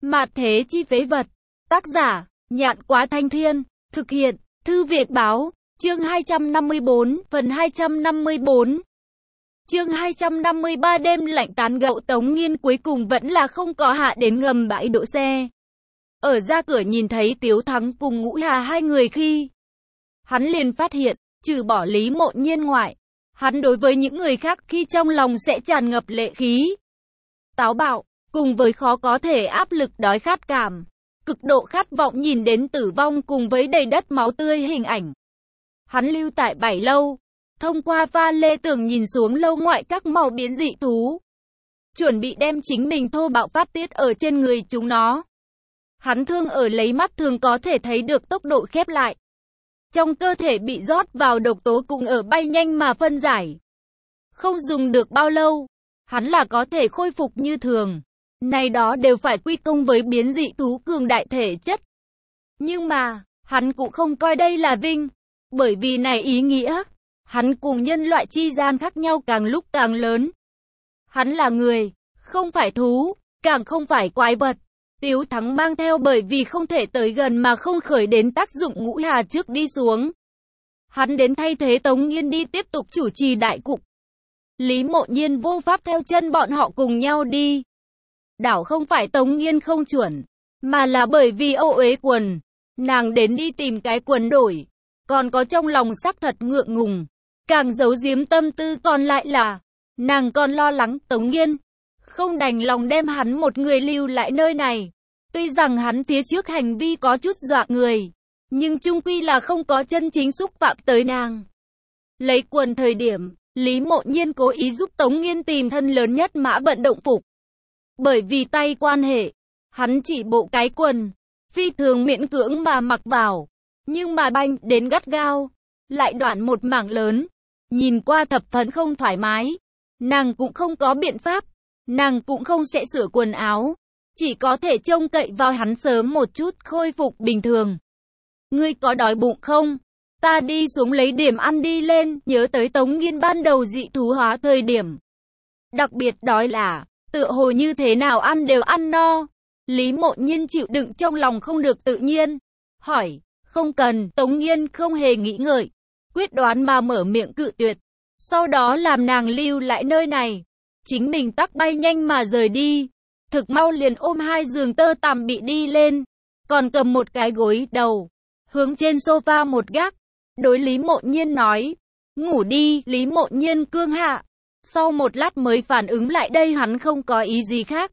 Mạt thế chi phế vật. Tác giả, Nhạn Quá Thanh Thiên. Thực hiện, Thư Việt Báo. Chương 254, phần 254. Chương 253 đêm lạnh tán gẫu Tống Nghiên cuối cùng vẫn là không có hạ đến ngầm bãi đỗ xe. Ở ra cửa nhìn thấy Tiếu Thắng cùng Ngũ Hà hai người khi hắn liền phát hiện, trừ bỏ Lý Mộ Nhiên ngoại, hắn đối với những người khác khi trong lòng sẽ tràn ngập lệ khí, táo bạo, cùng với khó có thể áp lực đói khát cảm, cực độ khát vọng nhìn đến tử vong cùng với đầy đất máu tươi hình ảnh. Hắn lưu tại Bảy Lâu, thông qua pha lê tường nhìn xuống lâu ngoại các màu biến dị thú, chuẩn bị đem chính mình thô bạo phát tiết ở trên người chúng nó. Hắn thương ở lấy mắt thường có thể thấy được tốc độ khép lại. Trong cơ thể bị rót vào độc tố cũng ở bay nhanh mà phân giải. Không dùng được bao lâu, hắn là có thể khôi phục như thường. Này đó đều phải quy công với biến dị thú cường đại thể chất. Nhưng mà, hắn cũng không coi đây là vinh. Bởi vì này ý nghĩa, hắn cùng nhân loại chi gian khác nhau càng lúc càng lớn. Hắn là người, không phải thú, càng không phải quái vật. Tiếu Thắng mang theo bởi vì không thể tới gần mà không khởi đến tác dụng Ngũ Hà trước đi xuống. Hắn đến thay thế Tống Nghiên đi tiếp tục chủ trì đại cục. Lý Mộ Nhiên vô pháp theo chân bọn họ cùng nhau đi. Đảo không phải Tống Nghiên không chuẩn, mà là bởi vì ô uế quần. Nàng đến đi tìm cái quần đổi, còn có trong lòng sắc thật ngượng ngùng. Càng giấu giếm tâm tư còn lại là, nàng còn lo lắng Tống Nghiên không đành lòng đem hắn một người lưu lại nơi này. Tuy rằng hắn phía trước hành vi có chút dọa người, nhưng chung quy là không có chân chính xúc phạm tới nàng. Lấy quần thời điểm, Lý Mộ Nhiên cố ý giúp Tống Nghiên tìm thân lớn nhất mã vận động phục. Bởi vì tay quan hệ, hắn chỉ bộ cái quần, phi thường miễn cưỡng mà mặc vào, nhưng mà banh đến gắt gao, lại đoạn một mảng lớn, nhìn qua thập phần không thoải mái. Nàng cũng không có biện pháp, nàng cũng không sẽ sửa quần áo, chỉ có thể trông cậy vào hắn sớm một chút khôi phục bình thường. Ngươi có đói bụng không? Ta đi xuống lấy điểm ăn đi lên, nhớ tới Tống Nghiên ban đầu dị thú hóa thời điểm. Đặc biệt đói là, tựa hồ như thế nào ăn đều ăn no. Lý Mộ Nhiên chịu đựng trong lòng không được tự nhiên. Hỏi, không cần, Tống Nghiên không hề nghĩ ngợi, quyết đoán mà mở miệng cự tuyệt. Sau đó làm nàng lưu lại nơi này. Chính mình tắc bay nhanh mà rời đi. Thực mau liền ôm hai giường tơ tằm bị đi lên. Còn cầm một cái gối đầu, hướng trên sofa một gác. Đối Lý Mộ Nhiên nói, ngủ đi. Lý Mộ Nhiên cương hạ. Sau một lát mới phản ứng lại đây hắn không có ý gì khác.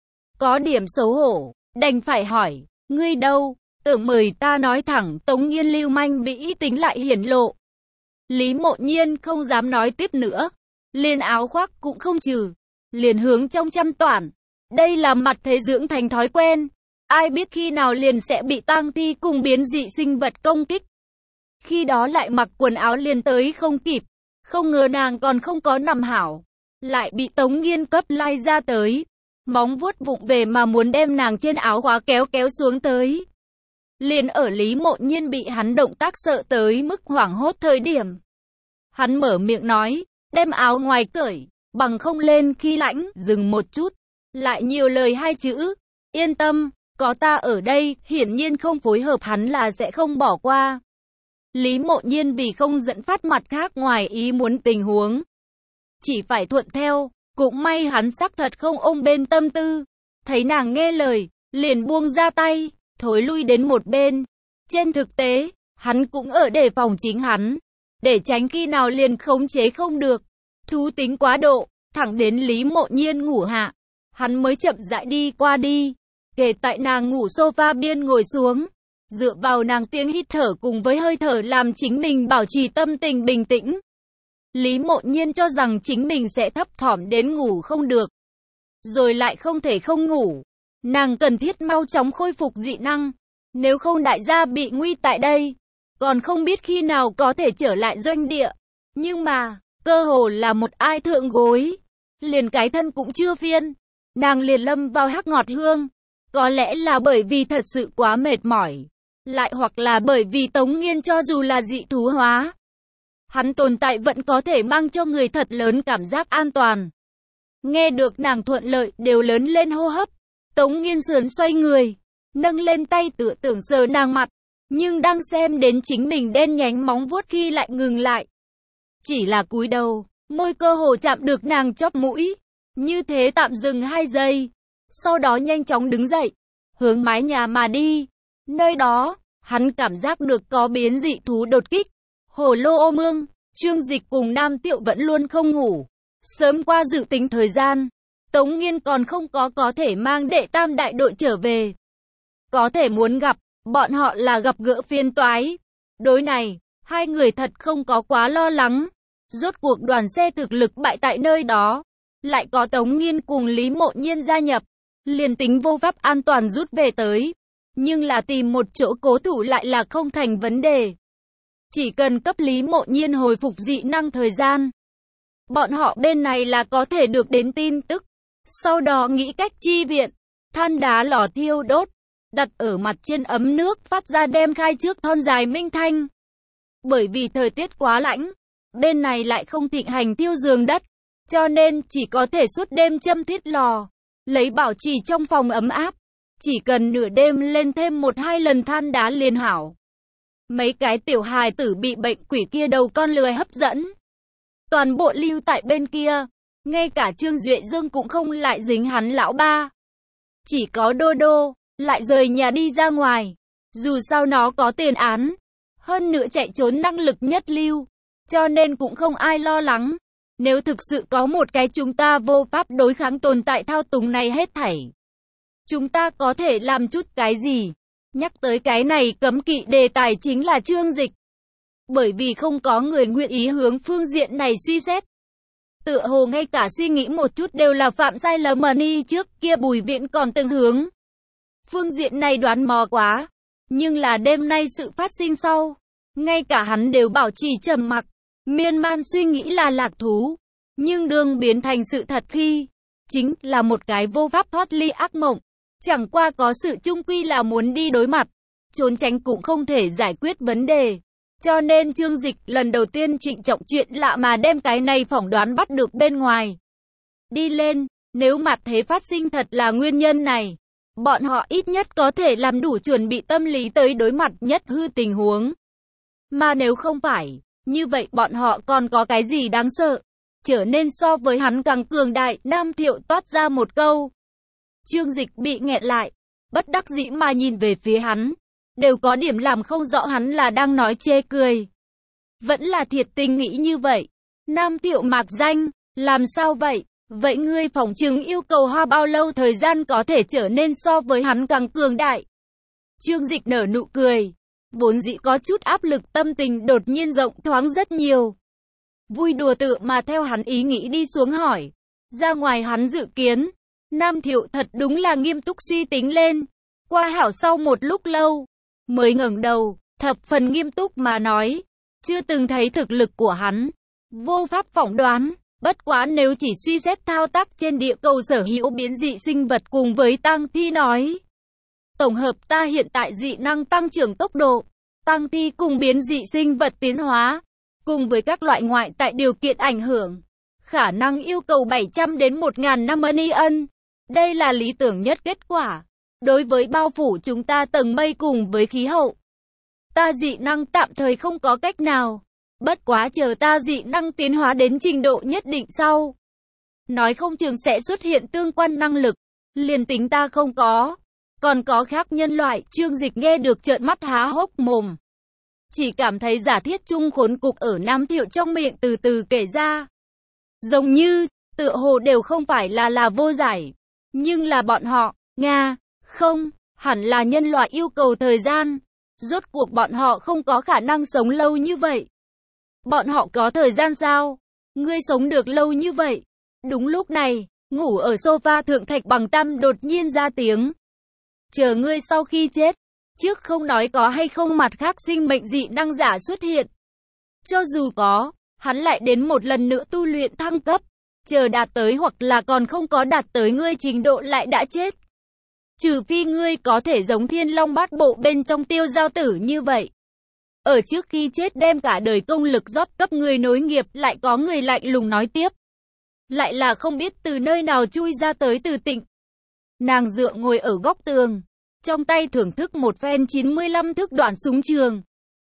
Có điểm xấu hổ, đành phải hỏi, ngươi đâu? Tưởng mời ta nói thẳng. Tống Nghiên lưu manh bị tính lại hiển lộ. Lý Mộ Nhiên không dám nói tiếp nữa. Liền áo khoác cũng không trừ, liền hướng trong chăn toản. Đây là mặt thế dưỡng thành thói quen. Ai biết khi nào liền sẽ bị tang thi cùng biến dị sinh vật công kích. Khi đó lại mặc quần áo liền tới không kịp. Không ngờ nàng còn không có nằm hảo, lại bị Tống Nghiên cấp lai ra tới. Móng vuốt vụng về mà muốn đem nàng trên áo khóa kéo kéo xuống tới. Liền ở Lý Mộ Nhiên bị hắn động tác sợ tới mức hoảng hốt thời điểm. Hắn mở miệng nói, đem áo ngoài cởi, bằng không lên khi lạnh. Dừng một chút, lại nhiều lời hai chữ, yên tâm, có ta ở đây. Hiển nhiên không phối hợp hắn là sẽ không bỏ qua. Lý Mộ Nhiên vì không dẫn phát mặt khác ngoài ý muốn tình huống, chỉ phải thuận theo. Cũng may hắn sắc thật không ôm bên tâm tư. Thấy nàng nghe lời, liền buông ra tay, thối lui đến một bên. Trên thực tế, hắn cũng ở đề phòng chính hắn, để tránh khi nào liền khống chế không được. Thú tính quá độ, thẳng đến Lý Mộ Nhiên ngủ hạ, hắn mới chậm rãi đi qua đi, kề tại nàng ngủ sofa biên ngồi xuống, dựa vào nàng tiếng hít thở cùng với hơi thở làm chính mình bảo trì tâm tình bình tĩnh. Lý Mộ Nhiên cho rằng chính mình sẽ thấp thỏm đến ngủ không được, rồi lại không thể không ngủ. Nàng cần thiết mau chóng khôi phục dị năng, nếu không đại gia bị nguy tại đây, còn không biết khi nào có thể trở lại doanh địa. Nhưng mà, cơ hồ là một ai thượng gối, liền cái thân cũng chưa phiên, nàng liền lâm vào hắc ngọt hương. Có lẽ là bởi vì thật sự quá mệt mỏi, lại hoặc là bởi vì Tống Nghiên cho dù là dị thú hóa, hắn tồn tại vẫn có thể mang cho người thật lớn cảm giác an toàn. Nghe được nàng thuận lợi đều lớn lên hô hấp, Tống Nghiên sườn xoay người, nâng lên tay tựa tưởng sờ nàng mặt, nhưng đang xem đến chính mình đen nhánh móng vuốt khi lại ngừng lại. Chỉ là cúi đầu, môi cơ hồ chạm được nàng chóp mũi, như thế tạm dừng 2 giây, sau đó nhanh chóng đứng dậy, hướng mái nhà mà đi. Nơi đó, hắn cảm giác được có biến dị thú đột kích. Hồ Lô Ô Mương, Trương Dịch cùng Nam Tiệu vẫn luôn không ngủ. Sớm qua dự tính thời gian, Tống Nghiên còn không có thể mang đệ tam đại đội trở về. Có thể muốn gặp, bọn họ là gặp gỡ phiền toái. Đối này, hai người thật không có quá lo lắng. Rốt cuộc đoàn xe thực lực bại tại nơi đó, lại có Tống Nghiên cùng Lý Mộ Nhiên gia nhập, liền tính vô pháp an toàn rút về tới. Nhưng là tìm một chỗ cố thủ lại là không thành vấn đề. Chỉ cần cấp Lý Mộ Nhiên hồi phục dị năng thời gian, bọn họ bên này là có thể được đến tin tức. Sau đó nghĩ cách chi viện, than đá lò thiêu đốt, đặt ở mặt trên ấm nước phát ra đem khai trước thon dài minh thanh. Bởi vì thời tiết quá lạnh, bên này lại không thịnh hành thiêu giường đất, cho nên chỉ có thể suốt đêm châm thiết lò, lấy bảo trì trong phòng ấm áp. Chỉ cần nửa đêm lên thêm 1-2 lần than đá liền hảo. Mấy cái tiểu hài tử bị bệnh quỷ kia đầu con lười hấp dẫn, toàn bộ lưu tại bên kia. Ngay cả Trương Duệ Dương cũng không lại dính hắn lão ba. Chỉ có Đô Đô lại rời nhà đi ra ngoài. Dù sao nó có tiền án, hơn nữa chạy trốn năng lực nhất lưu, cho nên cũng không ai lo lắng. Nếu thực sự có một cái chúng ta vô pháp đối kháng tồn tại thao túng này hết thảy, chúng ta có thể làm chút cái gì? Nhắc tới cái này cấm kỵ đề tài chính là Trương Dịch. Bởi vì không có người nguyện ý hướng phương diện này suy xét. Tựa hồ ngay cả suy nghĩ một chút đều là phạm sai lầm ni trước kia Bùi Viện còn từng hướng phương diện này đoán mò quá. Nhưng là đêm nay sự phát sinh sau, ngay cả hắn đều bảo trì trầm mặc, miên man suy nghĩ là lạc thú. Nhưng đương biến thành sự thật khi, chính là một cái vô pháp thoát ly ác mộng. Chẳng qua có sự chung quy là muốn đi đối mặt, trốn tránh cũng không thể giải quyết vấn đề. Cho nên Trương Dịch lần đầu tiên trịnh trọng chuyện lạ mà đem cái này phỏng đoán bắt được bên ngoài đi lên. Nếu mặt thế phát sinh thật là nguyên nhân này, bọn họ ít nhất có thể làm đủ chuẩn bị tâm lý tới đối mặt nhất hư tình huống. Mà nếu không phải, như vậy bọn họ còn có cái gì đáng sợ? Trở nên so với hắn càng cường đại. Nam Thiệu toát ra một câu. Trương Dịch bị nghẹn lại, bất đắc dĩ mà nhìn về phía hắn. Đều có điểm làm không rõ hắn là đang nói chê cười, vẫn là thiệt tình nghĩ như vậy. Nam Thiệu mạc danh, làm sao vậy? Vậy ngươi phỏng chừng yêu cầu hoa bao lâu thời gian có thể trở nên so với hắn càng cường đại? Trương Dịch nở nụ cười, vốn dĩ có chút áp lực tâm tình đột nhiên rộng thoáng rất nhiều. Vui đùa tự mà theo hắn ý nghĩ đi xuống hỏi. Ra ngoài hắn dự kiến, Nam Thiệu thật đúng là nghiêm túc suy tính lên. Qua hảo sau một lúc lâu, mới ngẩng đầu, thập phần nghiêm túc mà nói. Chưa từng thấy thực lực của hắn, vô pháp phỏng đoán. Bất quá nếu chỉ suy xét thao tác trên địa cầu sở hữu biến dị sinh vật cùng với tăng thi nói. Tổng hợp ta hiện tại dị năng tăng trưởng tốc độ, tăng thi cùng biến dị sinh vật tiến hóa, cùng với các loại ngoại tại điều kiện ảnh hưởng, khả năng yêu cầu 700 đến 1.000 năm ân. Đây là lý tưởng nhất kết quả. Đối với bao phủ chúng ta tầng mây cùng với khí hậu, ta dị năng tạm thời không có cách nào. Bất quá chờ ta dị năng tiến hóa đến trình độ nhất định sau, nói không chừng sẽ xuất hiện tương quan năng lực. Liền tính ta không có, còn có khác nhân loại. Trương Dịch nghe được trợn mắt há hốc mồm. Chỉ cảm thấy giả thiết chung khốn cục ở Nam Thiệu trong miệng từ từ kể ra. Giống như, tựa hồ đều không phải là vô giải. Nhưng là bọn họ, Nga, không, hẳn là nhân loại yêu cầu thời gian. Rốt cuộc bọn họ không có khả năng sống lâu như vậy. Bọn họ có thời gian sao? Ngươi sống được lâu như vậy. Đúng lúc này, ngủ ở sofa thượng Thạch Bằng Tam đột nhiên ra tiếng. Chờ ngươi sau khi chết, trước không nói có hay không mặt khác sinh mệnh dị năng giả xuất hiện. Cho dù có, hắn lại đến một lần nữa tu luyện thăng cấp. Chờ đạt tới hoặc là còn không có đạt tới ngươi trình độ lại đã chết. Trừ phi ngươi có thể giống Thiên Long Bát Bộ bên trong Tiêu Giao Tử như vậy. Ở trước khi chết đem cả đời công lực rót cấp người nối nghiệp. Lại có người lạnh lùng nói tiếp. Lại là không biết từ nơi nào chui ra tới Từ Tịnh. Nàng dựa ngồi ở góc tường, trong tay thưởng thức một phen 95 thước đoạn súng trường.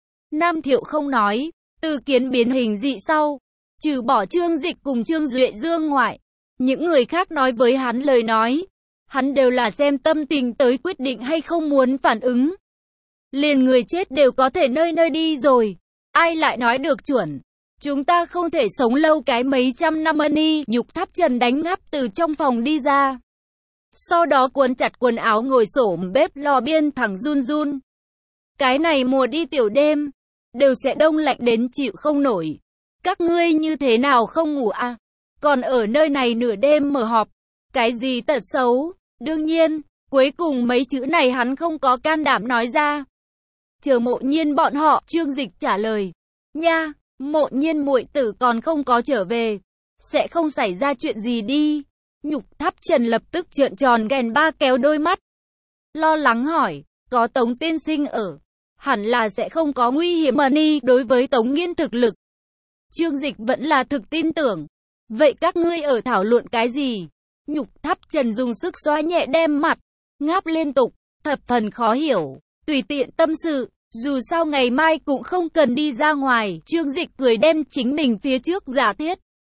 Nam Thiệu không nói, Từ Kiến biến hình dị sau, trừ bỏ Trương Dịch cùng Trương Duệ Dương ngoại, những người khác nói với hắn lời nói, hắn đều là xem tâm tình tới quyết định hay không muốn phản ứng. Liền người chết đều có thể nơi nơi đi rồi, ai lại nói được chuẩn. Chúng ta không thể sống lâu cái mấy trăm năm đi. Nhục Tháp Trần đánh ngáp từ trong phòng đi ra. Sau đó cuốn chặt quần áo ngồi xổm bếp lò biên thẳng run run. Cái này mùa đi tiểu đêm, đều sẽ đông lạnh đến chịu không nổi. Các ngươi như thế nào không ngủ à? Còn ở nơi này nửa đêm mở họp. Cái gì tật xấu? Đương nhiên, cuối cùng mấy chữ này hắn không có can đảm nói ra. Chờ Mộ Nhiên bọn họ, Trương Dịch trả lời. Nha, Mộ Nhiên muội tử còn không có trở về. Sẽ không xảy ra chuyện gì đi. Nhục Tháp Trần lập tức trợn tròn ghèn ba kéo đôi mắt. Lo lắng hỏi, có Tống tiên sinh ở. Hẳn là sẽ không có nguy hiểm mà đi. Đối với Tống Nghiên thực lực, Trương Dịch vẫn là thực tin tưởng. Vậy các ngươi ở thảo luận cái gì? Nhục Tháp Trần dùng sức xoa nhẹ đem mặt, ngáp liên tục, thập phần khó hiểu, tùy tiện tâm sự, dù sao ngày mai cũng không cần đi ra ngoài. Trương Dịch cười đem chính mình phía trước giả thiết.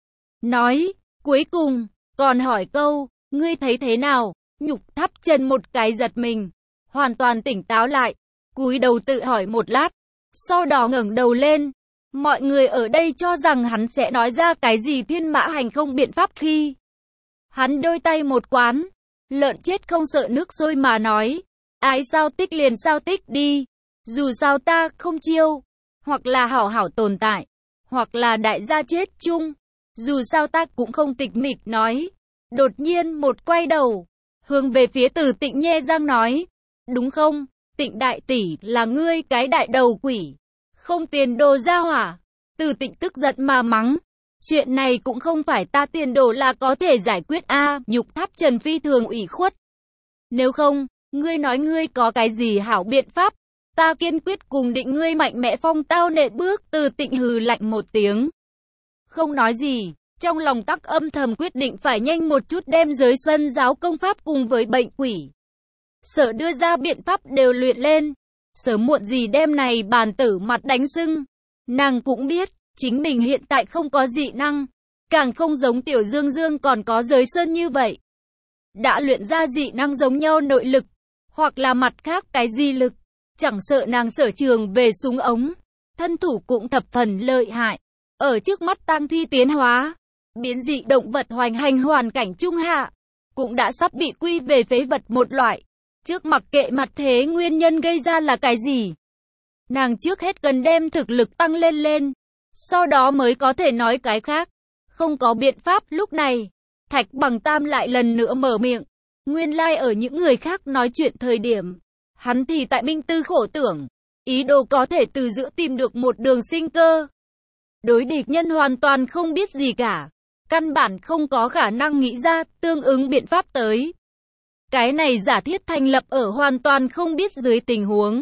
Nói, cuối cùng, còn hỏi câu, ngươi thấy thế nào? Nhục Tháp Trần một cái giật mình, hoàn toàn tỉnh táo lại, cúi đầu tự hỏi một lát, sau đó ngẩng đầu lên. Mọi người ở đây cho rằng hắn sẽ nói ra cái gì thiên mã hành không biện pháp khi hắn đôi tay một quán, lợn chết không sợ nước sôi mà nói, ái sao tích liền sao tích đi, dù sao ta không chiêu, hoặc là hảo hảo tồn tại, hoặc là đại gia chết chung, dù sao ta cũng không tịch mịch nói. Đột nhiên một quay đầu, hướng về phía Từ Tịnh nhe răng nói, đúng không, Tịnh đại tỷ là ngươi cái đại đầu quỷ, không tiền đồ ra hỏa. Từ Tịnh tức giận mà mắng, chuyện này cũng không phải ta tiền đồ là có thể giải quyết a. Nhục Tháp Trần phi thường ủy khuất. Nếu không, ngươi nói ngươi có cái gì hảo biện pháp, ta kiên quyết cùng định ngươi mạnh mẽ phong tao nện bước. Từ Tịnh hừ lạnh một tiếng, không nói gì, trong lòng tắc âm thầm quyết định phải nhanh một chút đem giới Xuân giáo công pháp cùng với bệnh quỷ sở đưa ra biện pháp đều luyện lên, sớm muộn gì đêm này bàn tử mặt đánh sưng. Nàng cũng biết, chính mình hiện tại không có dị năng, càng không giống Tiểu Dương Dương còn có giới sơn như vậy. Đã luyện ra dị năng giống nhau nội lực, hoặc là mặt khác cái gì lực, chẳng sợ nàng sở trường về súng ống, thân thủ cũng thập phần lợi hại. Ở trước mắt tang thi tiến hóa, biến dị động vật hoành hành hoàn cảnh trung hạ, cũng đã sắp bị quy về phế vật một loại. Trước mặc kệ mặt thế nguyên nhân gây ra là cái gì, nàng trước hết cần đem thực lực tăng lên, sau đó mới có thể nói cái khác. Không có biện pháp. Lúc này, Thạch Bằng Tam lại lần nữa mở miệng. Nguyên lai ở những người khác nói chuyện thời điểm, hắn thì tại minh tư khổ tưởng, ý đồ có thể từ giữa tìm được một đường sinh cơ. Đối địch nhân hoàn toàn không biết gì cả, căn bản không có khả năng nghĩ ra tương ứng biện pháp tới. Cái này giả thiết thành lập ở hoàn toàn không biết dưới tình huống.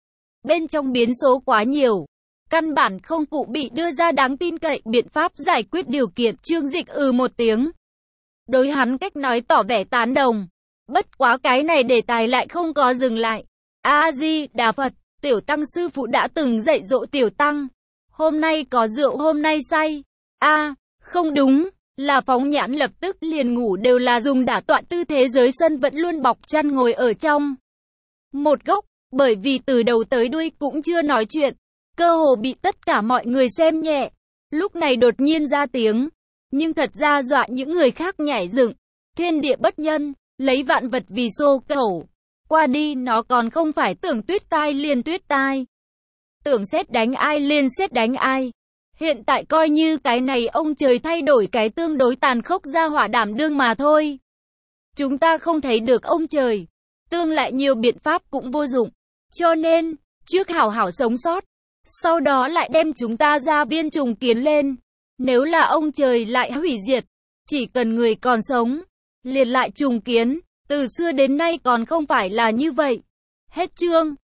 Bên trong biến số quá nhiều, căn bản không cụ bị đưa ra đáng tin cậy biện pháp giải quyết điều kiện. Trương Dịch một tiếng, đối hắn cách nói tỏ vẻ tán đồng. Bất quá cái này đề tài lại không có dừng lại. A-di-đà Phật, Tiểu Tăng sư phụ đã từng dạy dỗ Tiểu Tăng, hôm nay có rượu hôm nay say. Không đúng, là phóng nhãn lập tức liền ngủ đều là dùng đả tọa tư thế. Giới sân vẫn luôn bọc chăn ngồi ở trong một góc, bởi vì từ đầu tới đuôi cũng chưa nói chuyện, cơ hồ bị tất cả mọi người xem nhẹ. Lúc này đột nhiên ra tiếng, nhưng thật ra dọa những người khác nhảy dựng. Thiên địa bất nhân, lấy vạn vật vì xô cẩu. Qua đi nó còn không phải tưởng tuyết tai liền tuyết tai, tưởng sét đánh ai liền sét đánh ai. Hiện tại coi như cái này ông trời thay đổi cái tương đối tàn khốc ra hỏa đảm đương mà thôi. Chúng ta không thấy được ông trời, tương lại nhiều biện pháp cũng vô dụng. Cho nên, trước hảo hảo sống sót, sau đó lại đem chúng ta ra viên trùng kiến lên. Nếu là ông trời lại hủy diệt, chỉ cần người còn sống, liền lại trùng kiến. Từ xưa đến nay còn không phải là như vậy. Hết chương.